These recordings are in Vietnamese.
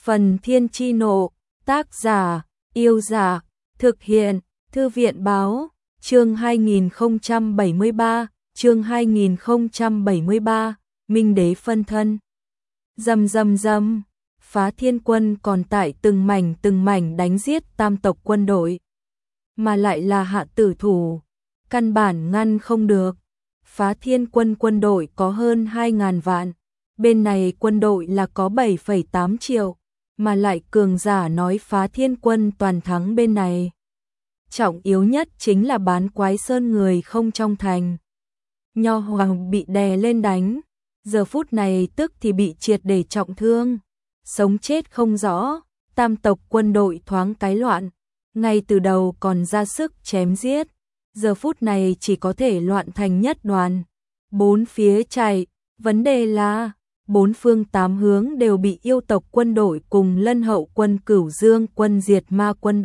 Phần Thiên Chi Nộ, tác giả, Yêu Giả, thực hiện, Thư viện Báo, chương 2073, Minh Đế phân thân. Rầm rầm rầm, Phá Thiên Quân còn tại từng mảnh đánh giết tam tộc quân đội, mà lại là hạ tử thủ, căn bản ngăn không được. Phá Thiên quân đội có hơn 2.000 vạn, bên này quân đội là có 7,8 triệu, mà lại cường giả nói Phá Thiên quân toàn thắng bên này. Trọng yếu nhất chính là Bán Quái Sơn người không trong thành. Nho Hoàng bị đè lên đánh, giờ phút này tức thì bị triệt để trọng thương, sống chết không rõ, tam tộc quân đội thoáng cái loạn, ngay từ đầu còn ra sức chém giết, giờ phút này chỉ có thể loạn thành nhất đoàn, bốn phía chạy, vấn đề là bốn phương tám hướng đều bị yêu tộc quân đội cùng Lân Hậu quân Cửu Dương quân Diệt Ma quân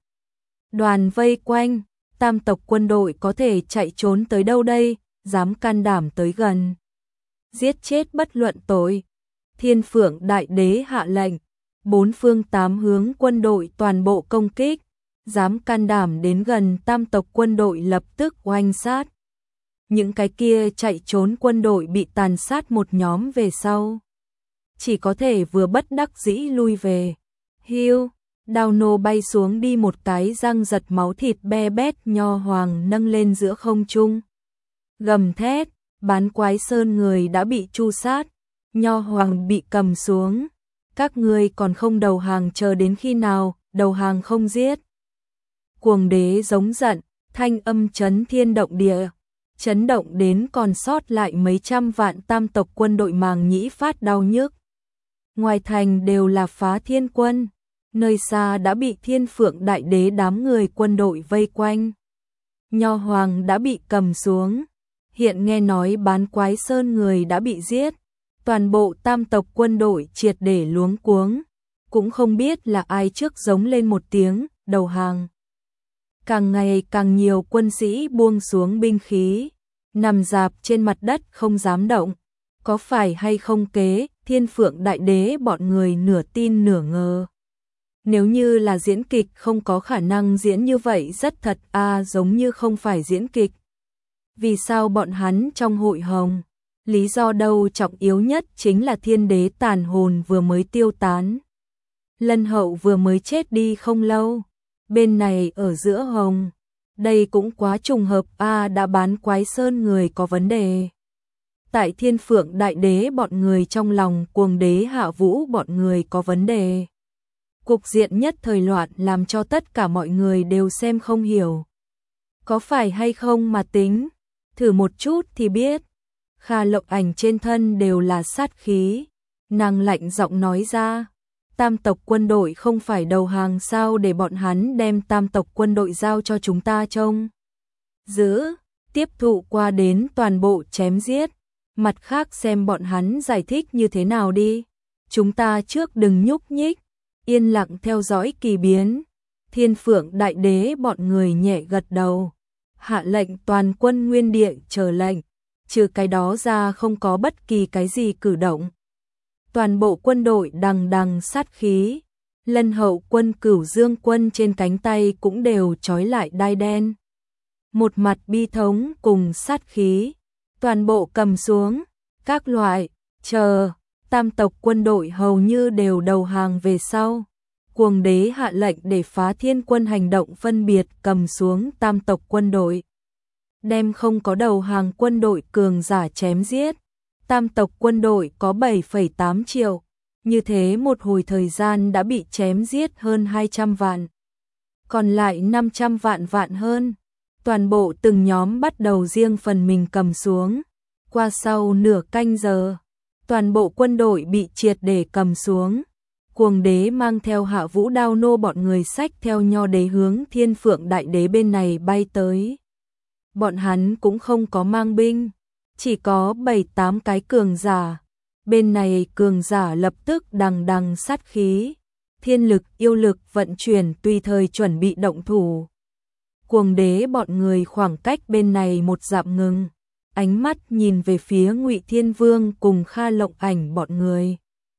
đoàn vây quanh, tam tộc quân đội có thể chạy trốn tới đâu đây, dám can đảm tới gần, giết chết bất luận tội. Thiên Phượng Đại Đế hạ lệnh, bốn phương tám hướng quân đội toàn bộ công kích, dám can đảm đến gần tam tộc quân đội lập tức oanh sát. Những cái kia chạy trốn quân đội bị tàn sát một nhóm về sau, chỉ có thể vừa bất đắc dĩ lui về. Hiu, đao nô bay xuống đi một cái răng giật máu thịt be bét, Nho Hoàng nâng lên giữa không trung, gầm thét, Bán Quái Sơn người đã bị tru sát, Nho Hoàng bị cầm xuống, các ngươi còn không đầu hàng chờ đến khi nào, đầu hàng không giết. Cuồng đế giống giận, thanh âm chấn thiên động địa, chấn động đến còn sót lại mấy trăm vạn tam tộc quân đội màng nhĩ phát đau nhức. Ngoài thành đều là Phá Thiên quân, nơi xa đã bị Thiên Phượng Đại Đế đám người quân đội vây quanh. Nho Hoàng đã bị cầm xuống, hiện nghe nói Bán Quái Sơn người đã bị giết, toàn bộ tam tộc quân đội triệt để luống cuống, cũng không biết là ai trước giống lên một tiếng, đầu hàng. Càng ngày càng nhiều quân sĩ buông xuống binh khí, nằm rạp trên mặt đất không dám động, có phải hay không kế, Thiên Phượng Đại Đế bọn người nửa tin nửa ngờ. Nếu như là diễn kịch không có khả năng diễn như vậy rất thật giống như không phải diễn kịch. Vì sao bọn hắn trong hội hồng? Lý do đâu trọng yếu nhất chính là Thiên Đế tàn hồn vừa mới tiêu tán. Lân Hậu vừa mới chết đi không lâu. Bên này ở giữa hồng. Đây cũng quá trùng hợp đã Bán Quái Sơn người có vấn đề. Tại Thiên Phượng Đại Đế bọn người trong lòng Cuồng Đế Hạ Vũ bọn người có vấn đề. Cục diện nhất thời loạn làm cho tất cả mọi người đều xem không hiểu. Có phải hay không mà tính, thử một chút thì biết. Kha Lộng Ảnh trên thân đều là sát khí, nàng lạnh giọng nói ra, tam tộc quân đội không phải đầu hàng sao, để bọn hắn đem tam tộc quân đội giao cho chúng ta trông giữ, tiếp thụ qua đến toàn bộ chém giết, mặt khác xem bọn hắn giải thích như thế nào đi, chúng ta trước đừng nhúc nhích, yên lặng theo dõi kỳ biến. Thiên Phượng Đại Đế bọn người nhẹ gật đầu, hạ lệnh toàn quân nguyên địa chờ lệnh, trừ cái đó ra không có bất kỳ cái gì cử động. Toàn bộ quân đội đằng đằng sát khí, Lân Hậu quân Cửu Dương quân trên cánh tay cũng đều trói lại đai đen. Một mặt bi thống cùng sát khí, toàn bộ cầm xuống, các loại, chờ, tam tộc quân đội hầu như đều đầu hàng về sau. Cuồng đế hạ lệnh để Phá Thiên quân hành động phân biệt cầm xuống tam tộc quân đội. Đem không có đầu hàng quân đội cường giả chém giết. Tam tộc quân đội có 7,8 triệu, như thế một hồi thời gian đã bị chém giết hơn 200 vạn. Còn lại 500 vạn hơn, toàn bộ từng nhóm bắt đầu riêng phần mình cầm xuống. Qua sau nửa canh giờ, toàn bộ quân đội bị triệt để cầm xuống. Cuồng đế mang theo Hạ Vũ đao nô bọn người xách theo Nho đế hướng Thiên Phượng Đại Đế bên này bay tới. Bọn hắn cũng không có mang binh, chỉ có 7-8 cái cường giả. Bên này cường giả lập tức đằng đằng sát khí, thiên lực yêu lực vận chuyển tùy thời chuẩn bị động thủ. Cuồng đế bọn người khoảng cách bên này một dặm ngừng, ánh mắt nhìn về phía Ngụy Thiên Vương cùng Kha Lộng Ảnh bọn người.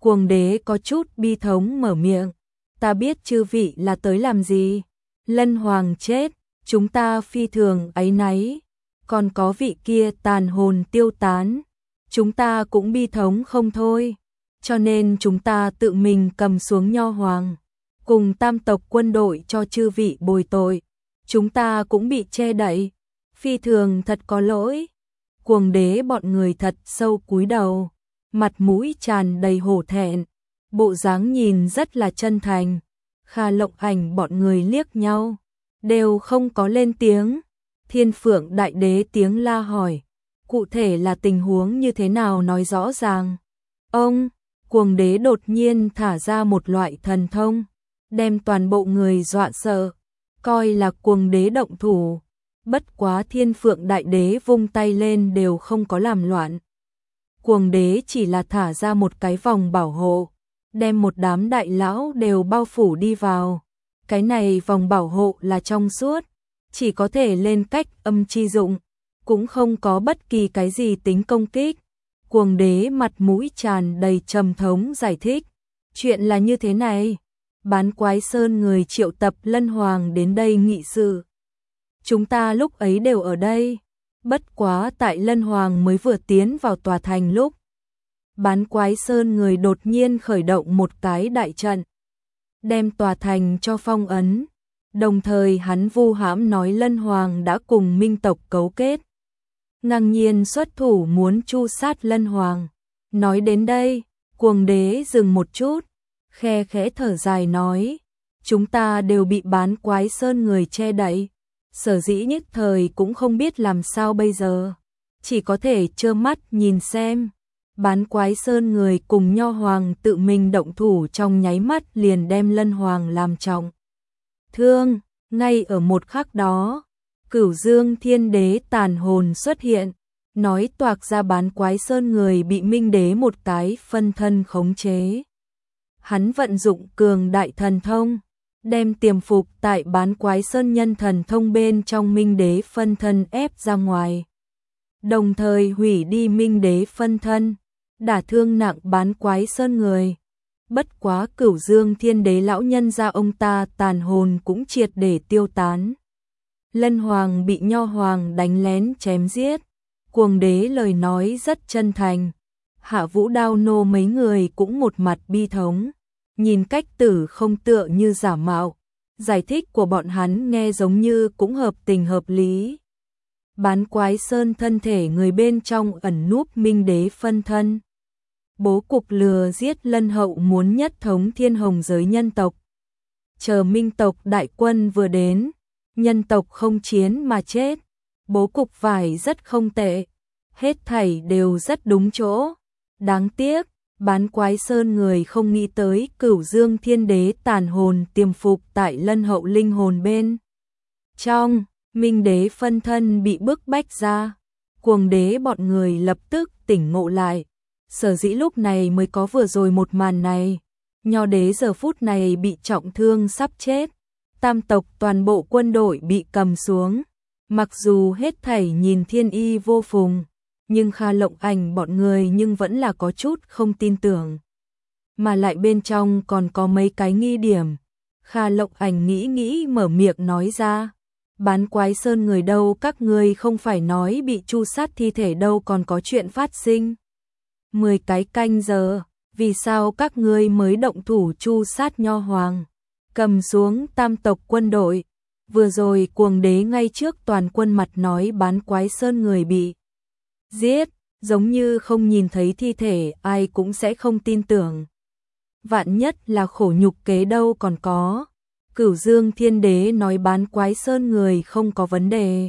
Cuồng đế có chút bi thống mở miệng. Ta biết chư vị là tới làm gì. Lân Hoàng chết, chúng ta phi thường áy náy. Còn có vị kia tàn hồn tiêu tán, chúng ta cũng bi thống không thôi. Cho nên chúng ta tự mình cầm xuống Nho Hoàng, cùng tam tộc quân đội cho chư vị bồi tội. Chúng ta cũng bị che đậy, phi thường thật có lỗi. Cuồng đế bọn người thật sâu cúi đầu, mặt mũi tràn đầy hổ thẹn, bộ dáng nhìn rất là chân thành. Kha Lộng Ảnh bọn người liếc nhau, đều không có lên tiếng. Thiên Phượng Đại Đế tiếng la hỏi, cụ thể là tình huống như thế nào nói rõ ràng. Ông, Cuồng đế đột nhiên thả ra một loại thần thông, đem toàn bộ người dọa sợ, coi là Cuồng đế động thủ. Bất quá Thiên Phượng Đại Đế vung tay lên đều không có làm loạn. Cuồng đế chỉ là thả ra một cái vòng bảo hộ, đem một đám đại lão đều bao phủ đi vào. Cái này vòng bảo hộ là trong suốt, chỉ có thể lên cách âm chi dụng, cũng không có bất kỳ cái gì tính công kích. Cuồng đế mặt mũi tràn đầy trầm thống giải thích, chuyện là như thế này, Bán Quái Sơn người triệu tập Lân Hoàng đến đây nghị sự. Chúng ta lúc ấy đều ở đây, bất quá tại Lân Hoàng mới vừa tiến vào tòa thành lúc, Bán Quái Sơn người đột nhiên khởi động một cái đại trận, đem tòa thành cho phong ấn. Đồng thời hắn vu hãm nói Lân Hoàng đã cùng Minh tộc cấu kết, ngang nhiên xuất thủ muốn tru sát Lân Hoàng. Nói đến đây, Cuồng đế dừng một chút, khe khẽ thở dài nói, chúng ta đều bị Bán Quái Sơn người che đậy, sở dĩ nhất thời cũng không biết làm sao bây giờ, chỉ có thể trơ mắt nhìn xem. Bán Quái Sơn người cùng Nho Hoàng tự mình động thủ trong nháy mắt liền đem Lân Hoàng làm trọng thương. Ngay ở một khắc đó, Cửu Dương Thiên Đế tàn hồn xuất hiện, nói toạc ra Bán Quái Sơn người bị Minh Đế một cái phân thân khống chế. Hắn vận dụng cường đại thần thông, đem tiềm phục tại Bán Quái Sơn nhân thần thông bên trong Minh Đế phân thân ép ra ngoài, đồng thời hủy đi Minh Đế phân thân, đả thương nặng Bán Quái Sơn người. Bất quá Cửu Dương Thiên Đế lão nhân gia ông ta tàn hồn cũng triệt để tiêu tán. Lân Hoàng bị Nho Hoàng đánh lén chém giết. Cuồng đế lời nói rất chân thành. Hạ Vũ Đao Nô mấy người cũng một mặt bi thống, nhìn cách tử không tựa như giả mạo. Giải thích của bọn hắn nghe giống như cũng hợp tình hợp lý. Bán Quái Sơn thân thể người bên trong ẩn núp Minh Đế phân thân. Bố cục lừa giết Lân Hậu muốn nhất thống thiên hồng giới nhân tộc. Chờ Minh tộc đại quân vừa đến, nhân tộc không chiến mà chết. Bố cục vải rất không tệ, hết thảy đều rất đúng chỗ. Đáng tiếc, Bán Quái Sơn người không nghĩ tới Cửu Dương Thiên Đế tàn hồn tiềm phục tại Lân Hậu linh hồn bên trong, Minh Đế phân thân bị bức bách ra. Cuồng đế bọn người lập tức tỉnh ngộ lại. Sở dĩ lúc này mới có vừa rồi một màn này. Nho đế giờ phút này bị trọng thương sắp chết. Tam tộc toàn bộ quân đội bị cầm xuống. Mặc dù hết thảy nhìn thiên y vô phùng, nhưng Kha Lộng Ảnh bọn người nhưng vẫn là có chút không tin tưởng. Mà lại bên trong còn có mấy cái nghi điểm. Kha Lộng Ảnh nghĩ mở miệng nói ra. Bán Quái Sơn người đâu, các ngươi không phải nói bị tru sát thi thể đâu, còn có chuyện phát sinh. 10 cái canh giờ, vì sao các ngươi mới động thủ tru sát Nho Hoàng, cầm xuống tam tộc quân đội? Vừa rồi Cuồng đế ngay trước toàn quân mặt nói Bán Quái Sơn người bị giết, giống như không nhìn thấy thi thể ai cũng sẽ không tin tưởng. Vạn nhất là khổ nhục kế đâu còn có. Cửu Dương Thiên Đế nói Bán Quái Sơn người không có vấn đề.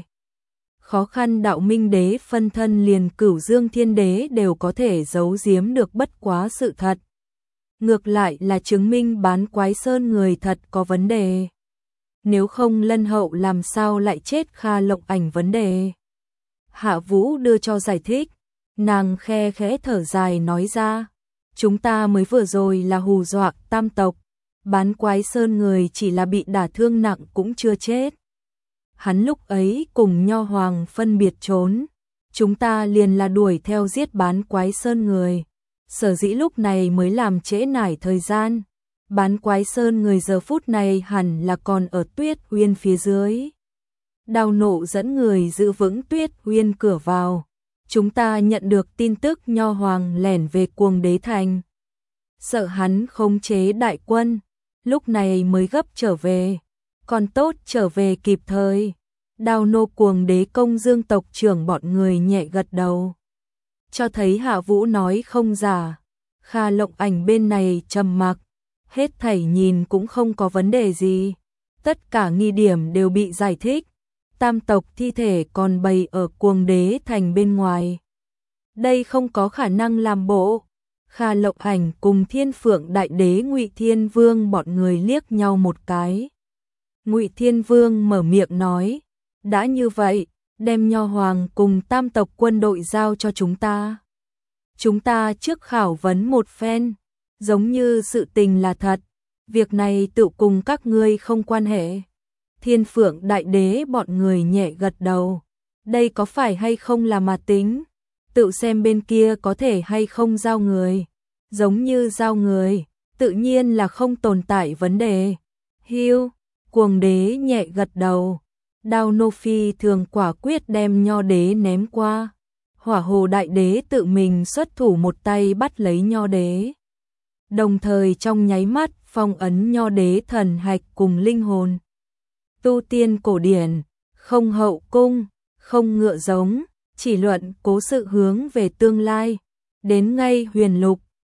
Khó khăn đạo Minh Đế phân thân liền Cửu Dương Thiên Đế đều có thể giấu giếm được, bất quá sự thật. Ngược lại là chứng minh Bán Quái Sơn người thật có vấn đề. Nếu không Lân Hậu làm sao lại chết Kha Lộng Ảnh vấn đề. Hạ Vũ đưa cho giải thích, nàng khe khẽ thở dài nói ra, chúng ta mới vừa rồi là hù dọa tam tộc, Bán Quái Sơn người chỉ là bị đả thương nặng cũng chưa chết. Hắn lúc ấy cùng Nho Hoàng phân biệt trốn, chúng ta liền là đuổi theo giết Bán Quái Sơn người. Sở dĩ lúc này mới làm trễ nải thời gian. Bán Quái Sơn người giờ phút này hẳn là còn ở Tuyết Uyên phía dưới. Đào Nộ dẫn người giữ vững Tuyết Uyên cửa vào. Chúng ta nhận được tin tức Nho Hoàng lẻn về Cuồng Đế Thành. Sợ hắn khống chế đại quân, lúc này mới gấp trở về. Còn tốt trở về kịp thời. Đào Nộ Cuồng Đế Công Dương tộc trưởng bọn người nhẹ gật đầu. Cho thấy Hạ Vũ nói không giả. Kha Lộng Ảnh bên này trầm mặc, hết thảy nhìn cũng không có vấn đề gì. Tất cả nghi điểm đều bị giải thích. Tam tộc thi thể còn bày ở Cuồng Đế Thành bên ngoài. Đây không có khả năng làm bộ. Kha Lộng Ảnh cùng Thiên Phượng Đại Đế Ngụy Thiên Vương bọn người liếc nhau một cái. Ngụy Thiên Vương mở miệng nói, đã như vậy, đem Nho Hoàng cùng tam tộc quân đội giao cho chúng ta. Chúng ta trước khảo vấn một phen, giống như sự tình là thật, việc này tự cùng các ngươi không quan hệ. Thiên Phượng Đại Đế bọn người nhẹ gật đầu, đây có phải hay không là mà tính, tự xem bên kia có thể hay không giao người, giống như giao người, tự nhiên là không tồn tại vấn đề. Hiu, Cuồng Đế nhẹ gật đầu. Đao Nô Phi thường quả quyết đem Nho Đế ném qua. Hỏa Hồ Đại Đế tự mình xuất thủ một tay bắt lấy Nho Đế. Đồng thời trong nháy mắt phong ấn Nho Đế thần hạch cùng linh hồn. Tu tiên cổ điển, không hậu cung, không ngựa giống, chỉ luận cố sự hướng về tương lai. Đến ngay huyền lục,